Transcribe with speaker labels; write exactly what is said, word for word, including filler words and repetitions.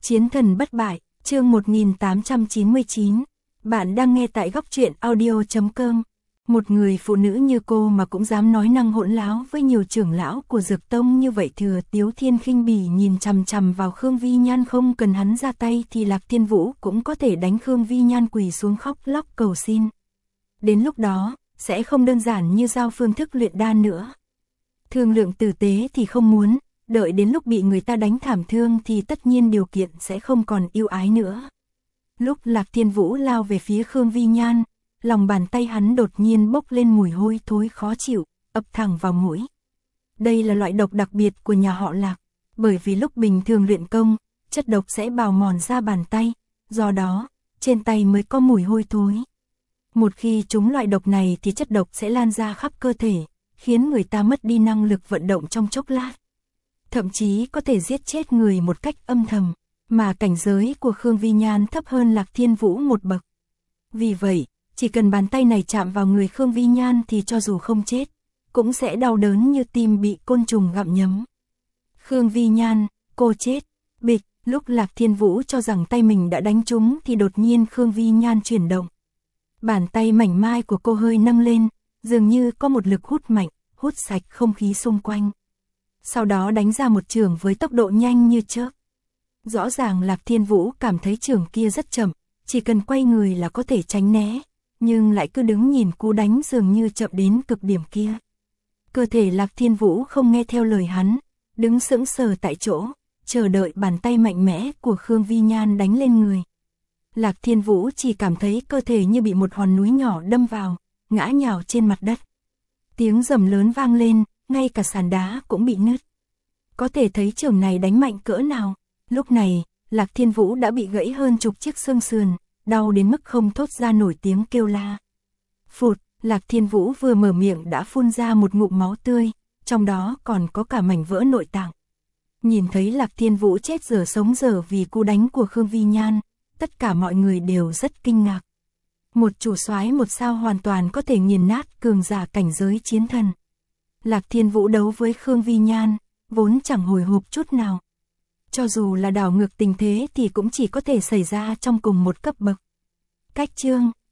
Speaker 1: Chiến thần bất bại, chương một nghìn tám trăm chín mươi chín. Bạn đang nghe tại góc truyện audio chấm com. Một người phụ nữ như cô mà cũng dám nói năng hỗn láo với nhiều trưởng lão của Dược Tông như vậy. Thừa Tiếu Thiên khinh bỉ nhìn chằm chằm vào Khương Vi Nhan, không cần hắn ra tay thì Lạc Thiên Vũ cũng có thể đánh Khương Vi Nhan quỳ xuống khóc lóc cầu xin. Đến lúc đó, sẽ không đơn giản như giao phương thức luyện đan nữa. Thương lượng tử tế thì không muốn, đợi đến lúc bị người ta đánh thảm thương thì tất nhiên điều kiện sẽ không còn ưu ái nữa. Lúc Lạc Thiên Vũ lao về phía Khương Vi Nhan, lòng bàn tay hắn đột nhiên bốc lên mùi hôi thối khó chịu, ập thẳng vào mũi. Đây là loại độc đặc biệt của nhà họ Lạc, bởi vì lúc bình thường luyện công, chất độc sẽ bào mòn ra bàn tay, do đó, trên tay mới có mùi hôi thối. Một khi trúng loại độc này thì chất độc sẽ lan ra khắp cơ thể, khiến người ta mất đi năng lực vận động trong chốc lát. Thậm chí có thể giết chết người một cách âm thầm, mà cảnh giới của Khương Vi Nhan thấp hơn Lạc Thiên Vũ một bậc. Vì vậy, chỉ cần bàn tay này chạm vào người Khương Vi Nhan thì cho dù không chết, cũng sẽ đau đớn như tim bị côn trùng gặm nhấm. Khương Vi Nhan, cô chết, bịch, lúc Lạc Thiên Vũ cho rằng tay mình đã đánh trúng thì đột nhiên Khương Vi Nhan chuyển động. Bàn tay mảnh mai của cô hơi nâng lên, dường như có một lực hút mạnh, hút sạch không khí xung quanh. Sau đó đánh ra một chưởng với tốc độ nhanh như chớp. Rõ ràng Lạc Thiên Vũ cảm thấy chưởng kia rất chậm, chỉ cần quay người là có thể tránh né, nhưng lại cứ đứng nhìn cú đánh dường như chậm đến cực điểm kia. Cơ thể Lạc Thiên Vũ không nghe theo lời hắn, đứng sững sờ tại chỗ, chờ đợi bàn tay mạnh mẽ của Khương Vi Nhan đánh lên người. Lạc Thiên Vũ chỉ cảm thấy cơ thể như bị một hòn núi nhỏ đâm vào, ngã nhào trên mặt đất. Tiếng rầm lớn vang lên, ngay cả sàn đá cũng bị nứt. Có thể thấy chưởng này đánh mạnh cỡ nào. Lúc này, Lạc Thiên Vũ đã bị gãy hơn chục chiếc xương sườn, đau đến mức không thốt ra nổi tiếng kêu la. Phụt, Lạc Thiên Vũ vừa mở miệng đã phun ra một ngụm máu tươi, trong đó còn có cả mảnh vỡ nội tạng. Nhìn thấy Lạc Thiên Vũ chết dở sống dở vì cú đánh của Khương Vi Nhan, tất cả mọi người đều rất kinh ngạc. Một chủ soái một sao hoàn toàn có thể nghiền nát cường giả cảnh giới chiến thần. Lạc Thiên Vũ đấu với Khương Vi Nhan, vốn chẳng hồi hộp chút nào. Cho dù là đảo ngược tình thế thì cũng chỉ có thể xảy ra trong cùng một cấp bậc. Cách chương